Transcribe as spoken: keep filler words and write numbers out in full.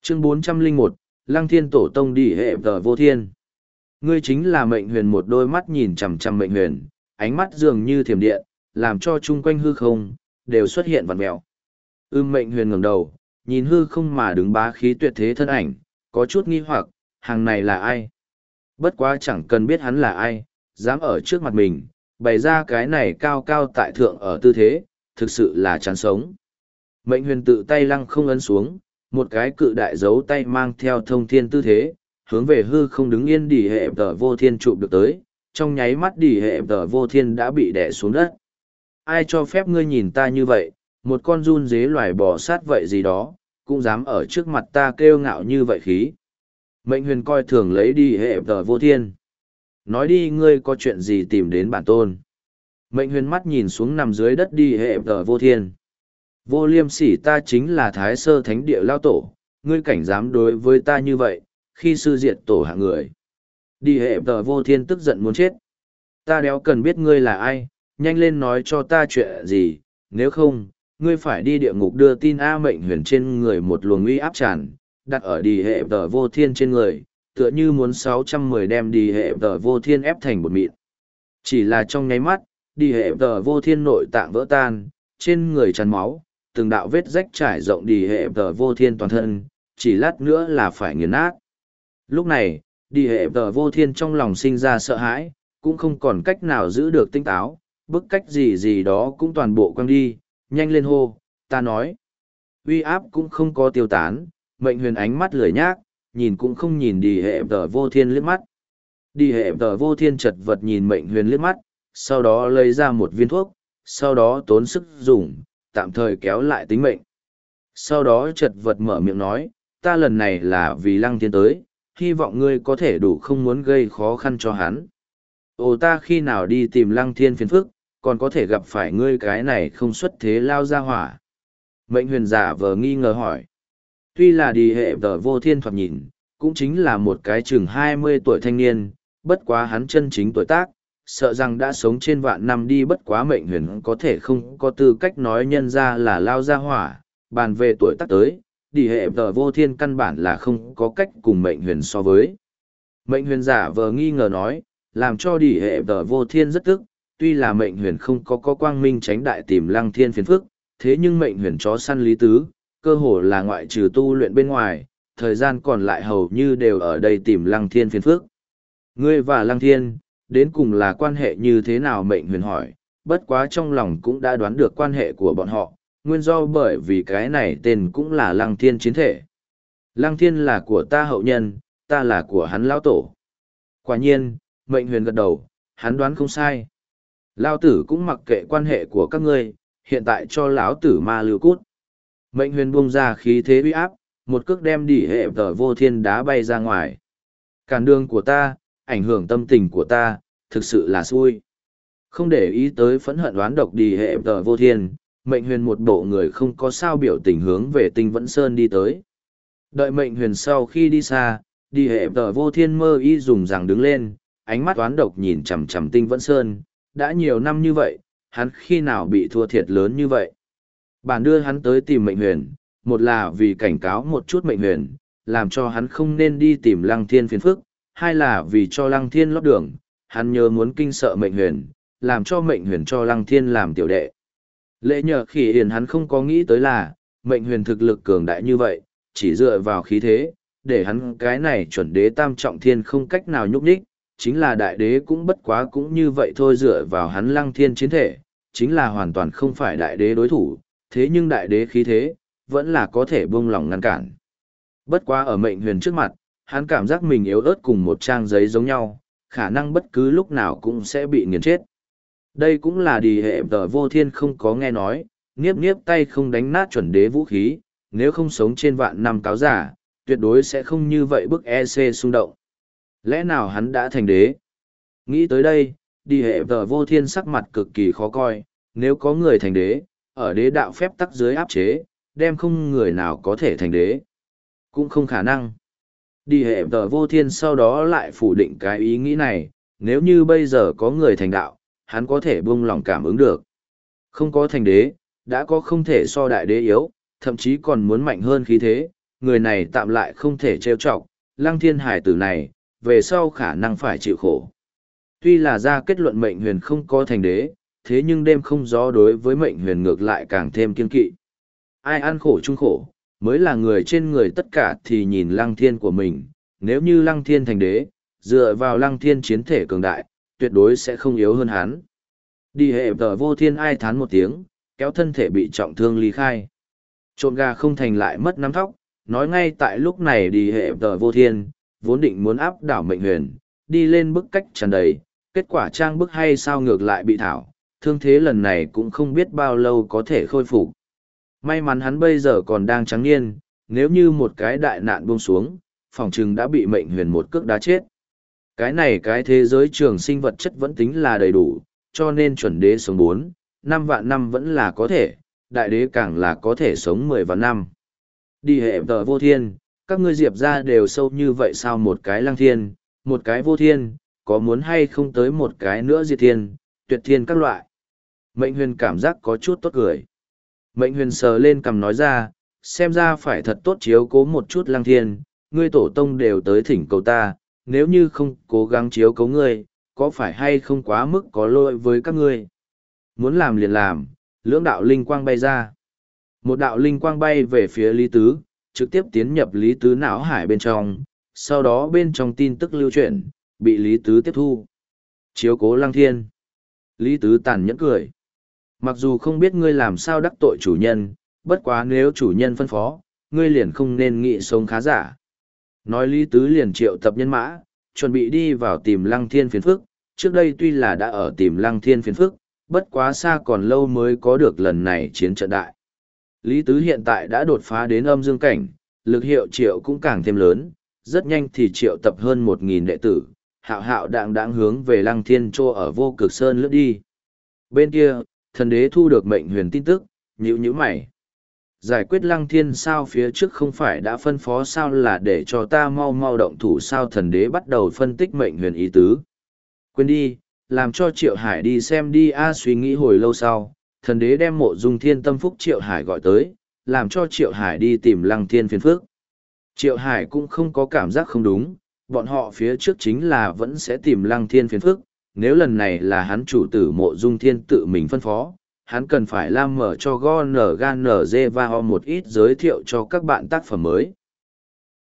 Chương bốn trăm lẻ một, Lăng Thiên Tổ Tông đi hệ tờ vô thiên. Ngươi chính là Mệnh Huyền, một đôi mắt nhìn chằm chằm Mệnh Huyền, ánh mắt dường như thiểm điện, làm cho chung quanh hư không đều xuất hiện vặn mèo. Ưm Mệnh Huyền ngẩng đầu, nhìn hư không mà đứng bá khí tuyệt thế thân ảnh, có chút nghi hoặc, hàng này là ai? Bất quá chẳng cần biết hắn là ai, dám ở trước mặt mình, bày ra cái này cao cao tại thượng ở tư thế, thực sự là chán sống. Mệnh Huyền tự tay lăng không ấn xuống, một cái cự đại dấu tay mang theo thông thiên tư thế, hướng về hư không đứng yên đỉ hệ tờ vô thiên chụp được tới, trong nháy mắt đỉ hệ tờ vô thiên đã bị đè xuống đất. Ai cho phép ngươi nhìn ta như vậy, một con run dế loài bò sát vậy gì đó, cũng dám ở trước mặt ta kêu ngạo như vậy khí. Mệnh Huyền coi thường lấy đỉ hệ tờ vô thiên. Nói đi, ngươi có chuyện gì tìm đến bản tôn? Mệnh Huyền mắt nhìn xuống nằm dưới đất đỉ hệ tờ vô thiên. Vô liêm sỉ, ta chính là Thái Sơ Thánh Địa Lao Tổ, ngươi cảnh dám đối với ta như vậy, khi sư diệt tổ hạng người. Đi hệ tờ vô thiên tức giận muốn chết. Ta đéo cần biết ngươi là ai, nhanh lên nói cho ta chuyện gì, nếu không, ngươi phải đi địa ngục đưa tin A. Mệnh Huyền trên người một luồng uy áp tràn, đặt ở đi hệ tờ vô thiên trên người, tựa như muốn sáu trăm mười đem đi hệ tờ vô thiên ép thành một mịn. Chỉ là trong nháy mắt, đi hệ tờ vô thiên nội tạng vỡ tan, trên người tràn máu, từng đạo vết rách trải rộng đi hệ tờ vô thiên toàn thân, chỉ lát nữa là phải nghiền nát. Lúc này, đi hệ tờ vô thiên trong lòng sinh ra sợ hãi, cũng không còn cách nào giữ được tinh táo, bức cách gì gì đó cũng toàn bộ quăng đi, nhanh lên hô, ta nói. Uy áp cũng không có tiêu tán, Mệnh Huyền ánh mắt lười nhác, nhìn cũng không nhìn đi hệ tờ vô thiên liếc mắt. Đi hệ tờ vô thiên chật vật nhìn Mệnh Huyền liếc mắt, sau đó lấy ra một viên thuốc, sau đó tốn sức dùng, tạm thời kéo lại tính mệnh. Sau đó chật vật mở miệng nói, ta lần này là vì Lăng Thiên tới, hy vọng ngươi có thể đủ không muốn gây khó khăn cho hắn. Ồ, ta khi nào đi tìm Lăng Thiên phiền phức, còn có thể gặp phải ngươi cái này không xuất thế lao ra hỏa. Mệnh Huyền giả vờ nghi ngờ hỏi. Tuy là đi hệ tờ vô thiên thoạt nhìn, cũng chính là một cái chừng hai mươi tuổi thanh niên, bất quá hắn chân chính tuổi tác, sợ rằng đã sống trên vạn năm đi, bất quá Mệnh Huyền có thể không có tư cách nói nhân ra là lao ra hỏa, bàn về tuổi tác tới, đi hệ tờ vô thiên căn bản là không có cách cùng Mệnh Huyền so với. Mệnh Huyền giả vờ nghi ngờ nói, làm cho đi hệ tờ vô thiên rất tức, tuy là Mệnh Huyền không có có quang minh tránh đại tìm Lăng Thiên phiền phức, thế nhưng Mệnh Huyền chó săn lý tứ, cơ hồ là ngoại trừ tu luyện bên ngoài, thời gian còn lại hầu như đều ở đây tìm Lăng Thiên phiền phức. Ngươi và Lăng Thiên, đến cùng là quan hệ như thế nào? Mệnh Huyền hỏi, bất quá trong lòng cũng đã đoán được quan hệ của bọn họ, nguyên do bởi vì cái này tên cũng là Lăng Thiên chiến thể. Lăng Thiên là của ta hậu nhân, ta là của hắn lão tổ. Quả nhiên, Mệnh Huyền gật đầu, hắn đoán không sai. Lão tử cũng mặc kệ quan hệ của các ngươi, hiện tại cho lão tử ma lưu cút. Mệnh Huyền buông ra khí thế uy áp, một cước đem đỉ hệ tờ vô thiên đá bay ra ngoài. Cản đường của ta, ảnh hưởng tâm tình của ta, thực sự là xui. Không để ý tới phẫn hận đoán độc đỉ hệ tờ vô thiên, Mệnh Huyền một bộ người không có sao biểu tình hướng về Tinh Vẫn Sơn đi tới. Đợi Mệnh Huyền sau khi đi xa, đi hệ tờ vô thiên mơ y dùng rằng đứng lên, ánh mắt đoán độc nhìn chằm chằm Tinh Vẫn Sơn, đã nhiều năm như vậy, hắn khi nào bị thua thiệt lớn như vậy. Bản đưa hắn tới tìm Mệnh Huyền, một là vì cảnh cáo một chút Mệnh Huyền, làm cho hắn không nên đi tìm Lăng Thiên phiền phức, hai là vì cho Lăng Thiên lót đường, hắn nhớ muốn kinh sợ Mệnh Huyền, làm cho Mệnh Huyền cho Lăng Thiên làm tiểu đệ. Lễ nhờ khỉ hiền hắn không có nghĩ tới là, Mệnh Huyền thực lực cường đại như vậy, chỉ dựa vào khí thế, để hắn cái này chuẩn đế tam trọng thiên không cách nào nhúc nhích, chính là đại đế cũng bất quá cũng như vậy thôi, dựa vào hắn Lăng Thiên chiến thể, chính là hoàn toàn không phải đại đế đối thủ, thế nhưng đại đế khí thế, vẫn là có thể buông lòng ngăn cản. Bất quá ở Mệnh Huyền trước mặt, hắn cảm giác mình yếu ớt cùng một trang giấy giống nhau, khả năng bất cứ lúc nào cũng sẽ bị nghiền chết. Đây cũng là đi hệ tờ vô thiên không có nghe nói, niếp niếp tay không đánh nát chuẩn đế vũ khí, nếu không sống trên vạn năm cáo giả, tuyệt đối sẽ không như vậy bức e xê xung động. Lẽ nào hắn đã thành đế? Nghĩ tới đây, đi hệ tờ vô thiên sắc mặt cực kỳ khó coi, nếu có người thành đế, ở đế đạo phép tắc dưới áp chế, đem không người nào có thể thành đế. Cũng không khả năng. Đi hệ tờ vô thiên sau đó lại phủ định cái ý nghĩ này, nếu như bây giờ có người thành đạo, hắn có thể buông lòng cảm ứng được. Không có thành đế, đã có không thể so đại đế yếu, thậm chí còn muốn mạnh hơn khí thế, người này tạm lại không thể trêu chọc, Lăng Thiên hải tử này, về sau khả năng phải chịu khổ. Tuy là ra kết luận mệnh huyền không có thành đế, thế nhưng đêm không gió đối với mệnh huyền ngược lại càng thêm kiên kỵ. Ai ăn khổ chung khổ, mới là người trên người tất cả thì nhìn Lăng Thiên của mình, nếu như Lăng Thiên thành đế, dựa vào Lăng Thiên chiến thể cường đại, tuyệt đối sẽ không yếu hơn hắn. Đi hệ tờ vô thiên ai thán một tiếng, kéo thân thể bị trọng thương ly khai. Trộm gà không thành lại mất nắm thóc, nói ngay tại lúc này đi hệ tờ vô thiên, vốn định muốn áp đảo mệnh huyền, đi lên bức cách tràn đầy, kết quả trang bức hay sao ngược lại bị thảo, thương thế lần này cũng không biết bao lâu có thể khôi phục. May mắn hắn bây giờ còn đang trắng niên, nếu như một cái đại nạn buông xuống, phòng chừng đã bị mệnh huyền một cước đá chết. Cái này cái thế giới trường sinh vật chất vẫn tính là đầy đủ, cho nên chuẩn đế sống bốn, năm vạn năm vẫn là có thể, đại đế càng là có thể sống mười vạn năm. Đi hệ tờ vô thiên, các ngươi diệp ra đều sâu như vậy sao, một cái lăng thiên, một cái vô thiên, có muốn hay không tới một cái nữa diệt thiên, tuyệt thiên các loại. Mệnh huyền cảm giác có chút tốt cười. Mệnh huyền sờ lên cằm nói ra, xem ra phải thật tốt chiếu cố một chút lăng thiên, ngươi tổ tông đều tới thỉnh cầu ta, nếu như không cố gắng chiếu cố ngươi, có phải hay không quá mức có lỗi với các ngươi. Muốn làm liền làm, lưỡng đạo linh quang bay ra. Một đạo linh quang bay về phía Lý Tứ, trực tiếp tiến nhập Lý Tứ não hải bên trong, sau đó bên trong tin tức lưu chuyển, bị Lý Tứ tiếp thu. Chiếu cố lăng thiên. Lý Tứ tàn nhẫn cười. Mặc dù không biết ngươi làm sao đắc tội chủ nhân, bất quá nếu chủ nhân phân phó, ngươi liền không nên nghĩ sống khá giả. Nói Lý Tứ liền triệu tập nhân mã, chuẩn bị đi vào tìm lăng thiên phiền phức, trước đây tuy là đã ở tìm lăng thiên phiền phức, bất quá xa còn lâu mới có được lần này chiến trận đại. Lý Tứ hiện tại đã đột phá đến âm dương cảnh, lực hiệu triệu cũng càng thêm lớn, rất nhanh thì triệu tập hơn một nghìn đệ tử, hạo hạo đạng đạng hướng về lăng thiên trô ở vô cực sơn lướt đi. Bên kia, thần đế thu được mệnh huyền tin tức, nhíu nhíu mày. Giải quyết lăng thiên sao, phía trước không phải đã phân phó sao là để cho ta mau mau động thủ sao, thần đế bắt đầu phân tích mệnh huyền ý tứ. Quên đi, làm cho Triệu Hải đi xem đi a. Suy nghĩ hồi lâu sau, thần đế đem Mộ Dung Thiên tâm phúc Triệu Hải gọi tới, làm cho Triệu Hải đi tìm lăng thiên phiền phức. Triệu Hải cũng không có cảm giác không đúng, bọn họ phía trước chính là vẫn sẽ tìm lăng thiên phiền phức, nếu lần này là hắn chủ tử Mộ Dung Thiên tự mình phân phó, hắn cần phải làm mở cho Go N G N G và Ho một ít giới thiệu cho các bạn tác phẩm mới.